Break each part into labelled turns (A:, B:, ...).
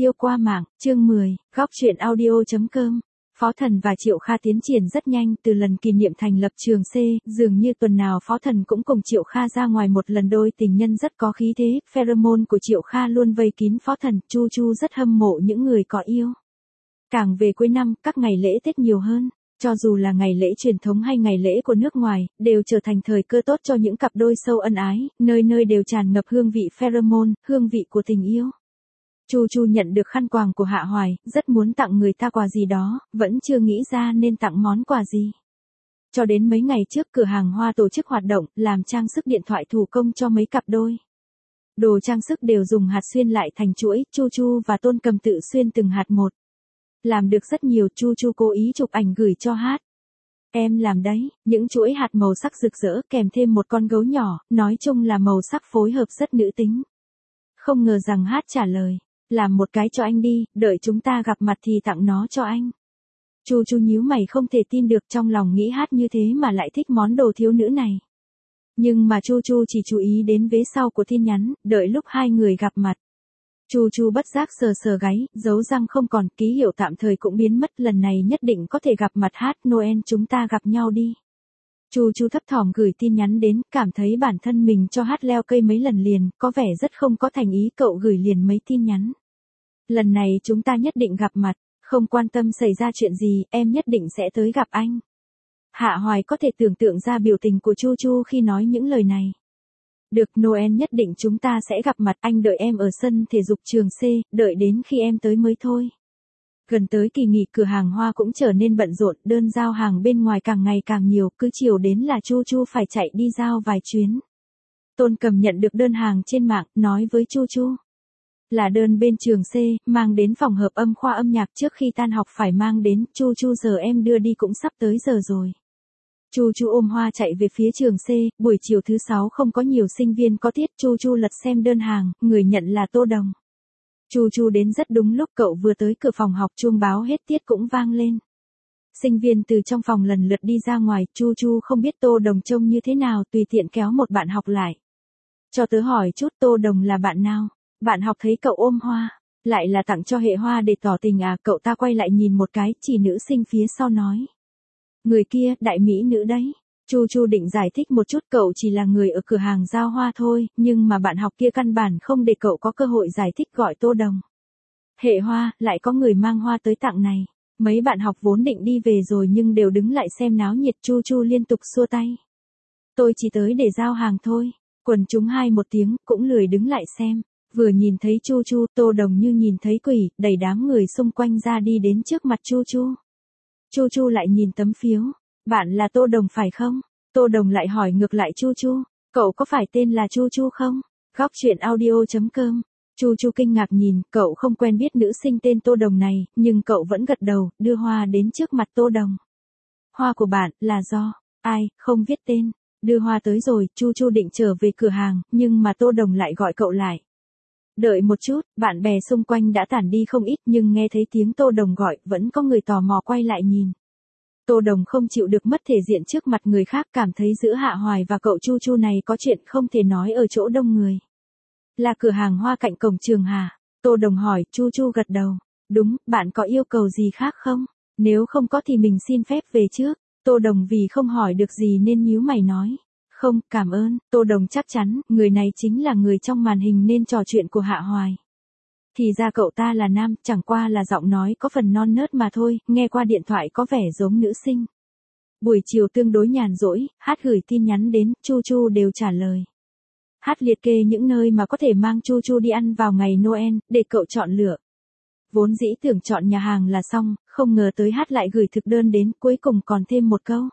A: tiêu qua mạng, chương 10, góc truyện audio.com. Phó Thần và Triệu Kha tiến triển rất nhanh từ lần kỷ niệm thành lập trường C, dường như tuần nào Phó Thần cũng cùng Triệu Kha ra ngoài một lần, đôi tình nhân rất có khí thế, pheromone của Triệu Kha luôn vây kín Phó Thần, Chu Chu rất hâm mộ những người có yêu. Càng về cuối năm, các ngày lễ Tết nhiều hơn, cho dù là ngày lễ truyền thống hay ngày lễ của nước ngoài, đều trở thành thời cơ tốt cho những cặp đôi sâu ân ái, nơi nơi đều tràn ngập hương vị pheromone, hương vị của tình yêu. Chu Chu nhận được khăn quàng của Hạ Hoài, rất muốn tặng người ta quà gì đó, vẫn chưa nghĩ ra nên tặng món quà gì. Cho đến mấy ngày trước cửa hàng hoa tổ chức hoạt động, làm trang sức điện thoại thủ công cho mấy cặp đôi. Đồ trang sức đều dùng hạt xuyên lại thành chuỗi, Chu Chu và Tôn Cầm tự xuyên từng hạt một. Làm được rất nhiều, Chu Chu cố ý chụp ảnh gửi cho Hát. Em làm đấy, những chuỗi hạt màu sắc rực rỡ kèm thêm một con gấu nhỏ, nói chung là màu sắc phối hợp rất nữ tính. Không ngờ rằng Hát trả lời. Làm một cái cho anh đi, đợi chúng ta gặp mặt thì tặng nó cho anh. Chu Chu nhíu mày không thể tin được, trong lòng nghĩ Hát như thế mà lại thích món đồ thiếu nữ này. Nhưng mà Chu Chu chỉ chú ý đến vế sau của tin nhắn, đợi lúc hai người gặp mặt. Chu Chu bất giác sờ sờ gáy, dấu răng không còn, ký hiệu tạm thời cũng biến mất, lần này nhất định có thể gặp mặt Hát, Noel chúng ta gặp nhau đi. Chu Chu thấp thỏm gửi tin nhắn đến, cảm thấy bản thân mình cho Hát leo cây mấy lần liền, có vẻ rất không có thành ý, cậu gửi liền mấy tin nhắn. Lần này chúng ta nhất định gặp mặt, không quan tâm xảy ra chuyện gì, em nhất định sẽ tới gặp anh. Hạ Hoài có thể tưởng tượng ra biểu tình của Chu Chu khi nói những lời này. Được, Noel nhất định chúng ta sẽ gặp mặt, anh đợi em ở sân thể dục trường C, đợi đến khi em tới mới thôi. Gần tới kỳ nghỉ cửa hàng hoa cũng trở nên bận rộn, đơn giao hàng bên ngoài càng ngày càng nhiều, cứ chiều đến là Chu Chu phải chạy đi giao vài chuyến. Tôn Cầm nhận được đơn hàng trên mạng, nói với Chu Chu. Là đơn bên trường C, mang đến phòng hợp âm khoa âm nhạc trước khi tan học phải mang đến, Chu Chu giờ em đưa đi cũng sắp tới giờ rồi. Chu Chu ôm hoa chạy về phía trường C, buổi chiều thứ 6 không có nhiều sinh viên có tiết, Chu Chu lật xem đơn hàng, người nhận là Tô Đồng. Chu Chu đến rất đúng lúc, cậu vừa tới cửa phòng học chuông báo hết tiết cũng vang lên. Sinh viên từ trong phòng lần lượt đi ra ngoài, Chu Chu không biết Tô Đồng trông như thế nào, tùy tiện kéo một bạn học lại. Cho tớ hỏi chút, Tô Đồng là bạn nào? Bạn học thấy cậu ôm hoa, lại là tặng cho Hệ Hoa để tỏ tình à? Cậu ta quay lại nhìn một cái, chỉ nữ sinh phía sau nói. Người kia, đại mỹ nữ đấy. Chu Chu định giải thích một chút, cậu chỉ là người ở cửa hàng giao hoa thôi, nhưng mà bạn học kia căn bản không để cậu có cơ hội giải thích, gọi Tô Đồng. Hệ Hoa, lại có người mang hoa tới tặng này. Mấy bạn học vốn định đi về rồi nhưng đều đứng lại xem náo nhiệt, Chu Chu liên tục xua tay. Tôi chỉ tới để giao hàng thôi. Quần chúng hai một tiếng, cũng lười đứng lại xem. Vừa nhìn thấy Chu Chu, Tô Đồng như nhìn thấy quỷ, đẩy đám người xung quanh ra đi đến trước mặt Chu Chu. Chu Chu lại nhìn tấm phiếu. Bạn là Tô Đồng phải không? Tô Đồng lại hỏi ngược lại Chu Chu. Cậu có phải tên là Chu Chu không? Góc truyện audio.com. Chu Chu kinh ngạc nhìn, cậu không quen biết nữ sinh tên Tô Đồng này, nhưng cậu vẫn gật đầu, đưa hoa đến trước mặt Tô Đồng. Hoa của bạn, là do ai, không viết tên. Đưa hoa tới rồi, Chu Chu định trở về cửa hàng, nhưng mà Tô Đồng lại gọi cậu lại. Đợi một chút, bạn bè xung quanh đã tản đi không ít nhưng nghe thấy tiếng Tô Đồng gọi, vẫn có người tò mò quay lại nhìn. Tô Đồng không chịu được mất thể diện trước mặt người khác, cảm thấy giữa Hạ Hoài và cậu Chu Chu này có chuyện không thể nói ở chỗ đông người. Là cửa hàng hoa cạnh cổng trường hả? Tô Đồng hỏi, Chu Chu gật đầu. Đúng, bạn có yêu cầu gì khác không? Nếu không có thì mình xin phép về trước. Tô Đồng vì không hỏi được gì nên nhíu mày nói. Không, cảm ơn. Tô Đồng chắc chắn, người này chính là người trong màn hình nên trò chuyện của Hạ Hoài. Thì ra cậu ta là nam, chẳng qua là giọng nói có phần non nớt mà thôi, nghe qua điện thoại có vẻ giống nữ sinh. Buổi chiều tương đối nhàn rỗi, Hát gửi tin nhắn đến, Chu Chu đều trả lời. Hát liệt kê những nơi mà có thể mang Chu Chu đi ăn vào ngày Noel, để cậu chọn lựa. Vốn dĩ tưởng chọn nhà hàng là xong, không ngờ tới Hát lại gửi thực đơn đến, cuối cùng còn thêm một câu.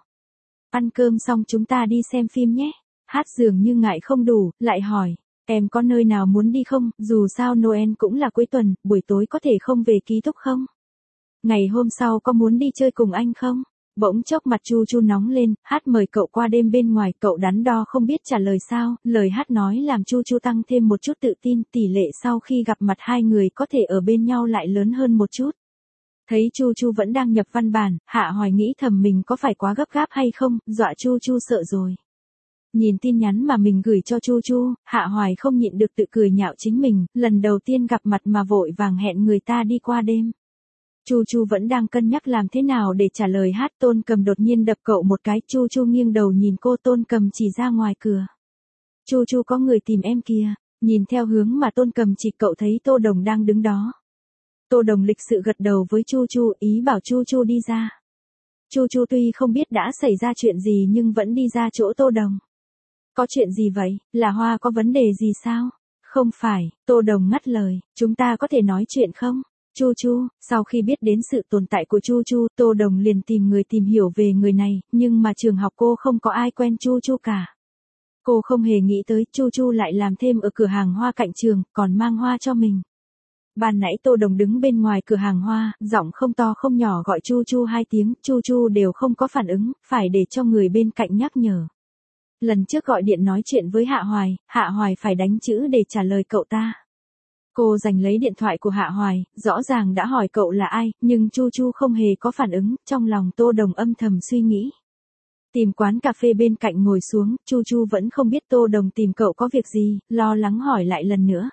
A: Ăn cơm xong chúng ta đi xem phim nhé. Hát dường như ngại không đủ, lại hỏi. Em có nơi nào muốn đi không, dù sao Noel cũng là cuối tuần, buổi tối có thể không về ký túc không? Ngày hôm sau có muốn đi chơi cùng anh không? Bỗng chốc mặt Chu Chu nóng lên, Hát mời cậu qua đêm bên ngoài, cậu đắn đo không biết trả lời sao, lời Hát nói làm Chu Chu tăng thêm một chút tự tin, tỷ lệ sau khi gặp mặt hai người có thể ở bên nhau lại lớn hơn một chút. Thấy Chu Chu vẫn đang nhập văn bản, Hạ Hoài nghĩ thầm mình có phải quá gấp gáp hay không, dọa Chu Chu sợ rồi. Nhìn tin nhắn mà mình gửi cho Chu Chu, Hạ Hoài không nhịn được tự cười nhạo chính mình, lần đầu tiên gặp mặt mà vội vàng hẹn người ta đi qua đêm. Chu Chu vẫn đang cân nhắc làm thế nào để trả lời hát. Tôn Cầm đột nhiên đập cậu một cái, Chu Chu nghiêng đầu nhìn cô. Tôn Cầm chỉ ra ngoài cửa. Chu Chu, có người tìm em kìa. Nhìn theo hướng mà Tôn Cầm chỉ, cậu thấy Tô Đồng đang đứng đó. Tô Đồng lịch sự gật đầu với Chu Chu, ý bảo Chu Chu đi ra. Chu Chu tuy không biết đã xảy ra chuyện gì nhưng vẫn đi ra chỗ Tô Đồng. Có chuyện gì vậy, là Hoa có vấn đề gì sao? Không phải, Tô Đồng ngắt lời, chúng ta có thể nói chuyện không? Chu Chu, sau khi biết đến sự tồn tại của Chu Chu, Tô Đồng liền tìm người tìm hiểu về người này, nhưng mà trường học cô không có ai quen Chu Chu cả. Cô không hề nghĩ tới Chu Chu lại làm thêm ở cửa hàng hoa cạnh trường, còn mang hoa cho mình. Ban nãy Tô Đồng đứng bên ngoài cửa hàng hoa, giọng không to không nhỏ gọi Chu Chu 2 tiếng, Chu Chu đều không có phản ứng, phải để cho người bên cạnh nhắc nhở. Lần trước gọi điện nói chuyện với Hạ Hoài phải đánh chữ để trả lời cậu ta. Cô giành lấy điện thoại của Hạ Hoài, rõ ràng đã hỏi cậu là ai, nhưng Chu Chu không hề có phản ứng, trong lòng Tô Đồng âm thầm suy nghĩ. Tìm quán cà phê bên cạnh ngồi xuống, Chu Chu vẫn không biết Tô Đồng tìm cậu có việc gì, lo lắng hỏi lại lần nữa.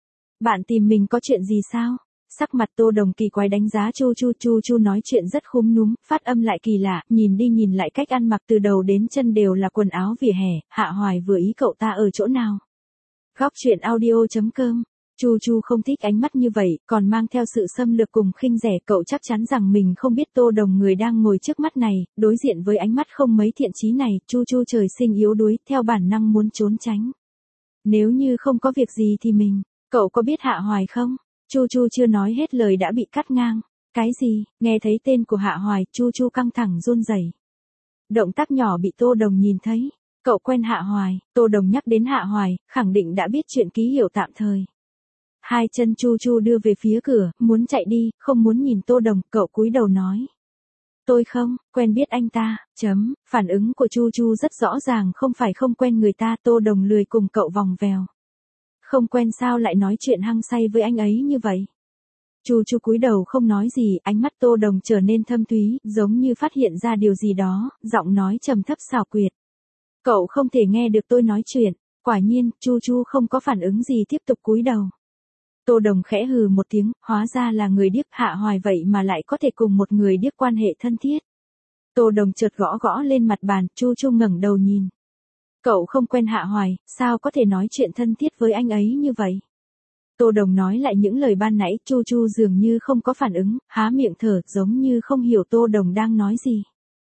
A: Bạn tìm mình có chuyện gì sao? Sắc mặt Tô Đồng kỳ quái đánh giá Chu Chu nói chuyện rất khúm núm, phát âm lại kỳ lạ, nhìn đi nhìn lại cách ăn mặc từ đầu đến chân đều là quần áo vỉa hè. Hạ Hoài vừa ý cậu ta ở chỗ nào? Góc truyện audio.com. Chu Chu không thích ánh mắt như vậy, còn mang theo sự xâm lược cùng khinh rẻ. Cậu chắc chắn rằng mình không biết Tô Đồng người đang ngồi trước mắt này, đối diện với ánh mắt không mấy thiện chí này, Chu Chu trời sinh yếu đuối, theo bản năng muốn trốn tránh. Nếu như không có việc gì thì mình, cậu có biết Hạ Hoài không? Chu Chu chưa nói hết lời đã bị cắt ngang. Cái gì? Nghe thấy tên của Hạ Hoài, Chu Chu căng thẳng run rẩy. Động tác nhỏ bị Tô Đồng nhìn thấy. Cậu quen Hạ Hoài, Tô Đồng nhắc đến Hạ Hoài, khẳng định đã biết chuyện ký hiệu tạm thời. Hai chân Chu Chu đưa về phía cửa, muốn chạy đi, không muốn nhìn Tô Đồng, cậu cúi đầu nói. Tôi không, quen biết anh ta, phản ứng của Chu Chu rất rõ ràng, không phải không quen người ta. Tô Đồng lười cùng cậu vòng vèo. Không quen sao lại nói chuyện hăng say với anh ấy như vậy? Chu Chu cúi đầu không nói gì, ánh mắt Tô Đồng trở nên thâm thúy, giống như phát hiện ra điều gì đó, giọng nói trầm thấp xảo quyệt. Cậu không thể nghe được tôi nói chuyện. Quả nhiên, Chu Chu không có phản ứng gì, tiếp tục cúi đầu. Tô Đồng khẽ hừ một tiếng, hóa ra là người điếc. Hạ Hoài vậy mà lại có thể cùng một người điếc quan hệ thân thiết. Tô Đồng chợt gõ gõ lên mặt bàn, Chu Chu ngẩng đầu nhìn. Cậu không quen Hạ Hoài, sao có thể nói chuyện thân thiết với anh ấy như vậy? Tô Đồng nói lại những lời ban nãy, Chu Chu dường như không có phản ứng, há miệng thở, giống như không hiểu Tô Đồng đang nói gì.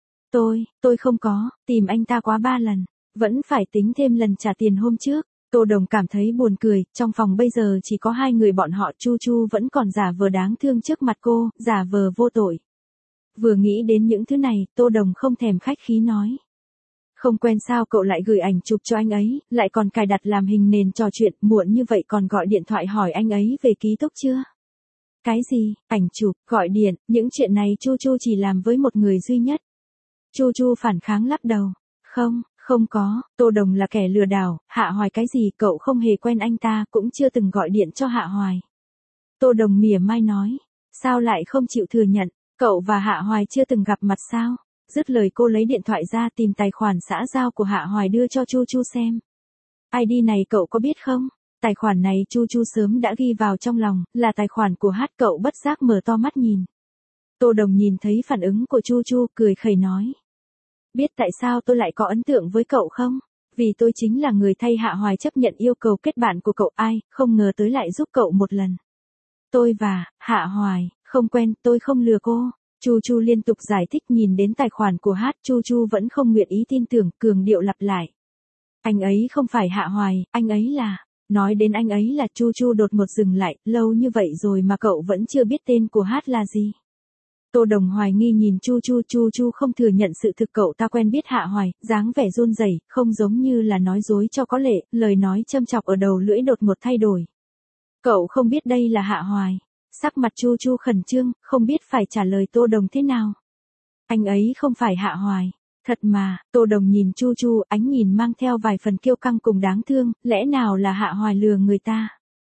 A: Tôi không có, tìm anh ta quá 3 lần, vẫn phải tính thêm lần trả tiền hôm trước. Tô Đồng cảm thấy buồn cười, trong phòng bây giờ chỉ có 2 người bọn họ, Chu Chu vẫn còn giả vờ đáng thương trước mặt cô, giả vờ vô tội. Vừa nghĩ đến những thứ này, Tô Đồng không thèm khách khí nói. Không quen sao cậu lại gửi ảnh chụp cho anh ấy, lại còn cài đặt làm hình nền trò chuyện, muộn như vậy còn gọi điện thoại hỏi anh ấy về ký túc chưa? Cái gì, ảnh chụp, gọi điện, những chuyện này Chu Chu chỉ làm với một người duy nhất. Chu Chu phản kháng lắc đầu. Không có, Tô Đồng là kẻ lừa đảo. Hạ Hoài cái gì, cậu không hề quen anh ta, cũng chưa từng gọi điện cho Hạ Hoài. Tô Đồng mỉa mai nói, sao lại không chịu thừa nhận, cậu và Hạ Hoài chưa từng gặp mặt sao? Dứt lời cô lấy điện thoại ra tìm tài khoản xã giao của Hạ Hoài đưa cho Chu Chu xem. ID này cậu có biết không? Tài khoản này Chu Chu sớm đã ghi vào trong lòng, là tài khoản của Hát. Cậu bất giác mở to mắt nhìn. Tô Đồng nhìn thấy phản ứng của Chu Chu, cười khẩy nói. Biết tại sao tôi lại có ấn tượng với cậu không? Vì tôi chính là người thay Hạ Hoài chấp nhận yêu cầu kết bạn của cậu. Ai, không ngờ tới lại giúp cậu một lần. Tôi và Hạ Hoài không quen, tôi không lừa cô. Chu Chu liên tục giải thích. Nhìn đến tài khoản của Hát, Chu Chu vẫn không nguyện ý tin tưởng, cường điệu lặp lại. Anh ấy không phải Hạ Hoài, anh ấy là... Nói đến anh ấy là, Chu Chu đột ngột dừng lại, lâu như vậy rồi mà cậu vẫn chưa biết tên của Hát là gì. Tô Đồng hoài nghi nhìn Chu Chu không thừa nhận sự thực, cậu ta quen biết Hạ Hoài, dáng vẻ run rẩy, không giống như là nói dối cho có lệ, lời nói châm chọc ở đầu lưỡi đột ngột thay đổi. Cậu không biết đây là Hạ Hoài. Sắc mặt Chu Chu khẩn trương, không biết phải trả lời Tô Đồng thế nào. Anh ấy không phải Hạ Hoài. Thật mà, Tô Đồng nhìn Chu Chu, ánh nhìn mang theo vài phần kiêu căng cùng đáng thương, lẽ nào là Hạ Hoài lừa người ta?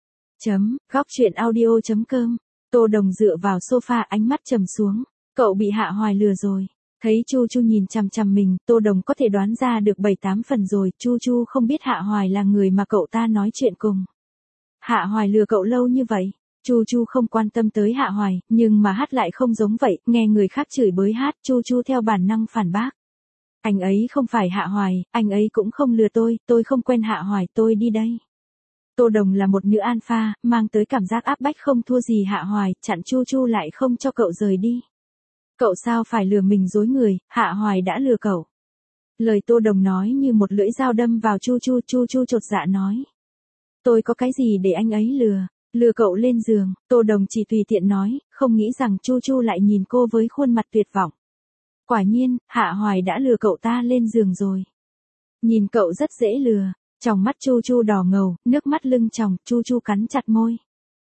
A: Góc truyện audio.com. Tô Đồng dựa vào sofa, ánh mắt trầm xuống. Cậu bị Hạ Hoài lừa rồi. Thấy Chu Chu nhìn chằm chằm mình, Tô Đồng có thể đoán ra được 7-8 phần rồi, Chu Chu không biết Hạ Hoài là người mà cậu ta nói chuyện cùng. Hạ Hoài lừa cậu lâu như vậy. Chu Chu không quan tâm tới Hạ Hoài, nhưng mà hát lại không giống vậy, nghe người khác chửi bới hát, Chu Chu theo bản năng phản bác. Anh ấy không phải Hạ Hoài, anh ấy cũng không lừa tôi không quen Hạ Hoài, tôi đi đây. Tô Đồng là một nữ alpha, mang tới cảm giác áp bách không thua gì Hạ Hoài, chặn Chu Chu lại không cho cậu rời đi. Cậu sao phải lừa mình dối người, Hạ Hoài đã lừa cậu. Lời Tô Đồng nói như một lưỡi dao đâm vào Chu Chu chột dạ nói. Tôi có cái gì để anh ấy lừa cậu lên giường, Tô Đồng chỉ tùy tiện nói, không nghĩ rằng Chu Chu lại nhìn cô với khuôn mặt tuyệt vọng. Quả nhiên, Hạ Hoài đã lừa cậu ta lên giường rồi. Nhìn cậu rất dễ lừa, tròng mắt Chu Chu đỏ ngầu, nước mắt lưng tròng, Chu Chu cắn chặt môi.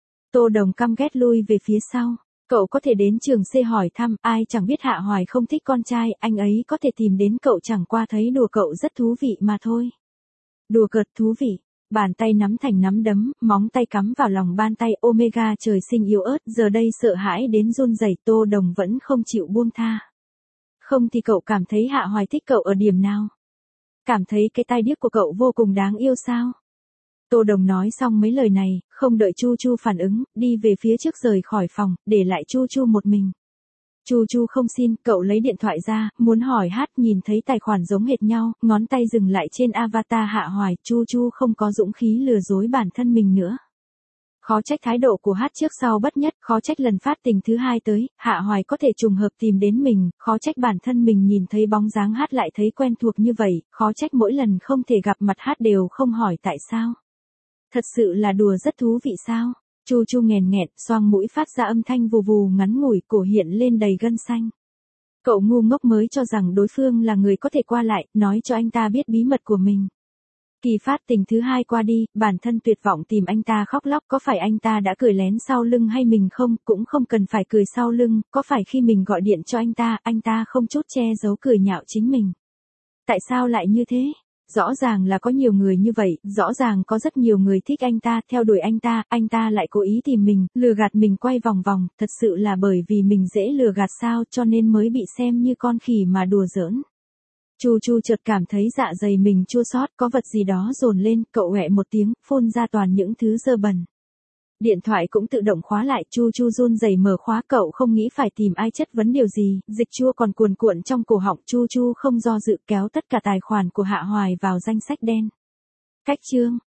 A: Tô Đồng căm ghét lui về phía sau. Cậu có thể đến trường C hỏi thăm, ai chẳng biết Hạ Hoài không thích con trai, anh ấy có thể tìm đến cậu chẳng qua thấy đùa cậu rất thú vị mà thôi. Đùa cợt thú vị. Bàn tay nắm thành nắm đấm, móng tay cắm vào lòng bàn tay, Omega trời sinh yếu ớt, giờ đây sợ hãi đến run rẩy, Tô Đồng vẫn không chịu buông tha. Không thì cậu cảm thấy Hạ Hoài thích cậu ở điểm nào? Cảm thấy cái tai điếc của cậu vô cùng đáng yêu sao? Tô Đồng nói xong mấy lời này, không đợi Chu Chu phản ứng, đi về phía trước rời khỏi phòng, để lại Chu Chu một mình. Chu Chu không xin, cậu lấy điện thoại ra, muốn hỏi hát, nhìn thấy tài khoản giống hệt nhau, ngón tay dừng lại trên avatar Hạ Hoài, Chu Chu không có dũng khí lừa dối bản thân mình nữa. Khó trách thái độ của hát trước sau bất nhất, khó trách lần phát tình thứ hai tới, Hạ Hoài có thể trùng hợp tìm đến mình, khó trách bản thân mình nhìn thấy bóng dáng hát lại thấy quen thuộc như vậy, khó trách mỗi lần không thể gặp mặt hát đều không hỏi tại sao. Thật sự là đùa rất thú vị sao? Chu Chu nghèn nghẹn, xoang mũi phát ra âm thanh vù vù ngắn ngủi, cổ hiện lên đầy gân xanh. Cậu ngu ngốc mới cho rằng đối phương là người có thể qua lại, nói cho anh ta biết bí mật của mình. Kỳ phát tình thứ hai qua đi, bản thân tuyệt vọng tìm anh ta khóc lóc, có phải anh ta đã cười lén sau lưng hay mình không, cũng không cần phải cười sau lưng, có phải khi mình gọi điện cho anh ta không chút che giấu cười nhạo chính mình. Tại sao lại như thế? Rõ ràng là có nhiều người như vậy, rõ ràng có rất nhiều người thích anh ta, theo đuổi anh ta lại cố ý tìm mình, lừa gạt mình quay vòng vòng, thật sự là bởi vì mình dễ lừa gạt sao cho nên mới bị xem như con khỉ mà đùa giỡn. Chu Chu chợt cảm thấy dạ dày mình chua xót, có vật gì đó dồn lên, cậu ẹ một tiếng, phun ra toàn những thứ dơ bẩn. Điện thoại cũng tự động khóa lại, Chu Chu run rẩy mở khóa, cậu không nghĩ phải tìm ai chất vấn điều gì, dịch chua còn cuồn cuộn trong cổ họng, Chu Chu không do dự kéo tất cả tài khoản của Hạ Hoài vào danh sách đen. Cách chương